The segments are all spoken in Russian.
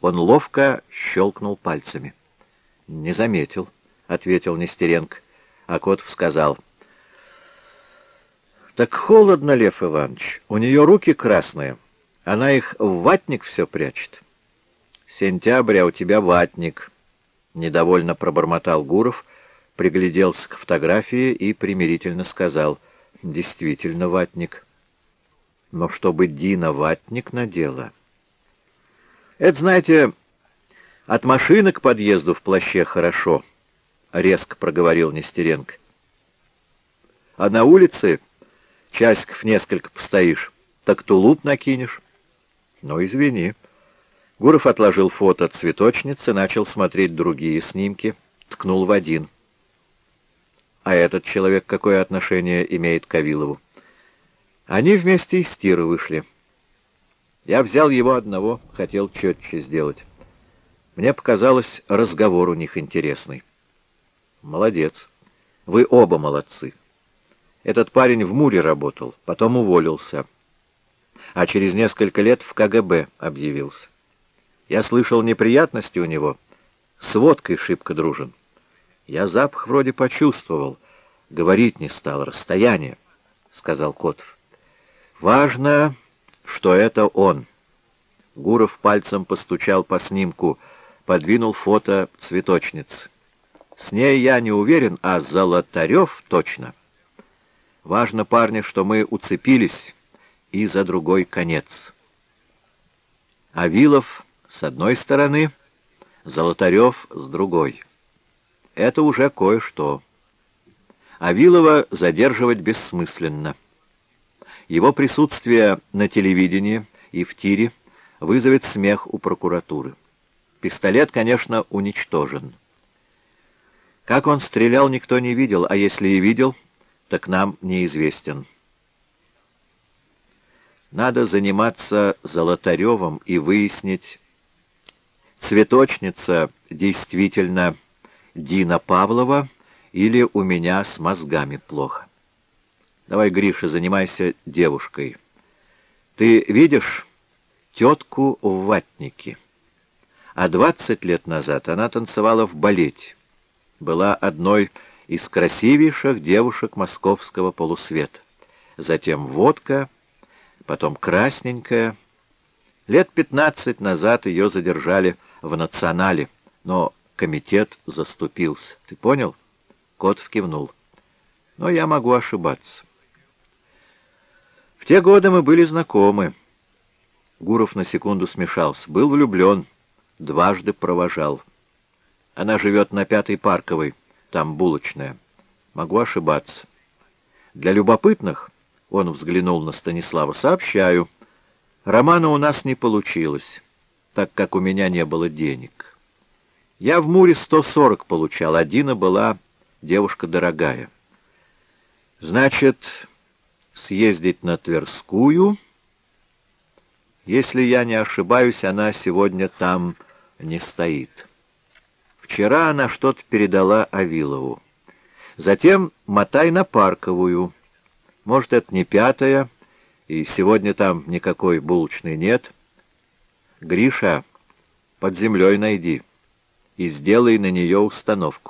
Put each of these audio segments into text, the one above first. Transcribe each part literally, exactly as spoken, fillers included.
Он ловко щелкнул пальцами. — Не заметил, — ответил Нестеренко. А Котов сказал: — Так холодно, Лев Иванович, у нее руки красные, она их в ватник все прячет. — Сентябрь, а у тебя ватник, — недовольно пробормотал Гуров, пригляделся к фотографии и примирительно сказал: — Действительно ватник. Но чтобы Дина ватник надела... Это, знаете, от машины к подъезду в плаще хорошо, — резко проговорил Нестеренко. А на улице часиков несколько постоишь, так тулуп накинешь. Ну, извини. Гуров отложил фото цветочницы, начал смотреть другие снимки, ткнул в один. А этот человек какое отношение имеет к Авилову? Они вместе из тира вышли. Я взял его одного, хотел четче сделать. Мне показалось, разговор у них интересный. Молодец. Вы оба молодцы. Этот парень в МУРе работал, потом уволился. А через несколько лет в ка гэ бэ объявился. Я слышал неприятности у него. С водкой шибко дружен. Я запах вроде почувствовал. Говорить не стал. Расстояние, — сказал Котов. Важно, что это он. Гуров пальцем постучал по снимку, подвинул фото цветочницы. С ней я не уверен, а Золотарев точно. Важно, парни, что мы уцепились и за другой конец. Авилов с одной стороны, Золотарев с другой. Это уже кое-что. Авилова задерживать бессмысленно. Его присутствие на телевидении и в тире вызовет смех у прокуратуры. Пистолет, конечно, уничтожен. Как он стрелял, никто не видел, а если и видел, так нам неизвестен. Надо заниматься Золотаревым и выяснить, цветочница действительно Дина Павлова или у меня с мозгами плохо. Давай, Гриша, занимайся девушкой. Ты видишь тетку в ватнике? А двадцать лет назад она танцевала в балете. Была одной из красивейших девушек московского полусвета. Затем водка, потом красненькая. Лет пятнадцать назад ее задержали в «Национале», но комитет заступился. Ты понял? Котов кивнул. Но я могу ошибаться. В те годы мы были знакомы. Гуров на секунду смешался. Был влюблен, дважды провожал. Она живет на Пятой Парковой, там булочная. Могу ошибаться. Для любопытных, он взглянул на Станислава, сообщаю, романа у нас не получилось, так как у меня не было денег. Я в МУРе сто сорок получал, а Дина была девушка дорогая. Значит, съездить на Тверскую. Если я не ошибаюсь, она сегодня там не стоит. Вчера она что-то передала Авилову. Затем мотай на Парковую. Может, это не Пятая, и сегодня там никакой булочной нет. Гриша, под землей найди и сделай на нее установку.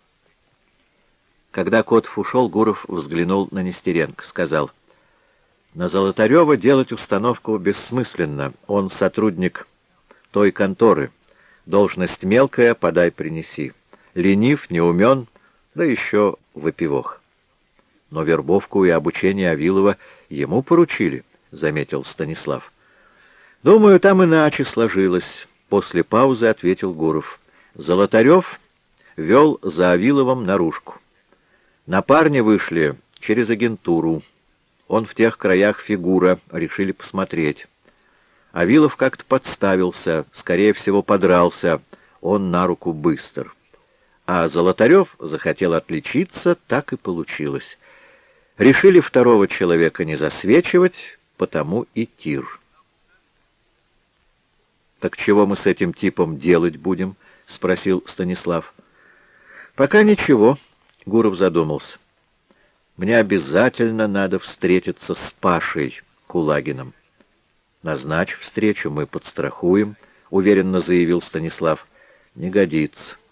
Когда Котов ушел, Гуров взглянул на Нестеренко, сказал: на Золотарева делать установку бессмысленно. Он сотрудник той конторы. Должность мелкая, подай принеси. Ленив, неумен, да еще выпивох. Но вербовку и обучение Авилова ему поручили, — заметил Станислав. Думаю, там иначе сложилось. После паузы ответил Гуров. Золотарев вел за Авиловым наружку. На парня вышли через агентуру. Он в тех краях фигура, решили посмотреть. Авилов как-то подставился, скорее всего, подрался. Он на руку быстр. А Золотарев захотел отличиться, так и получилось. Решили второго человека не засвечивать, потому и тир. «Так чего мы с этим типом делать будем?» — спросил Станислав. «Пока ничего», — Гуров задумался. «Мне обязательно надо встретиться с Пашей Кулагиным. Назначь встречу, мы подстрахуем. — уверенно заявил Станислав. — Не годится.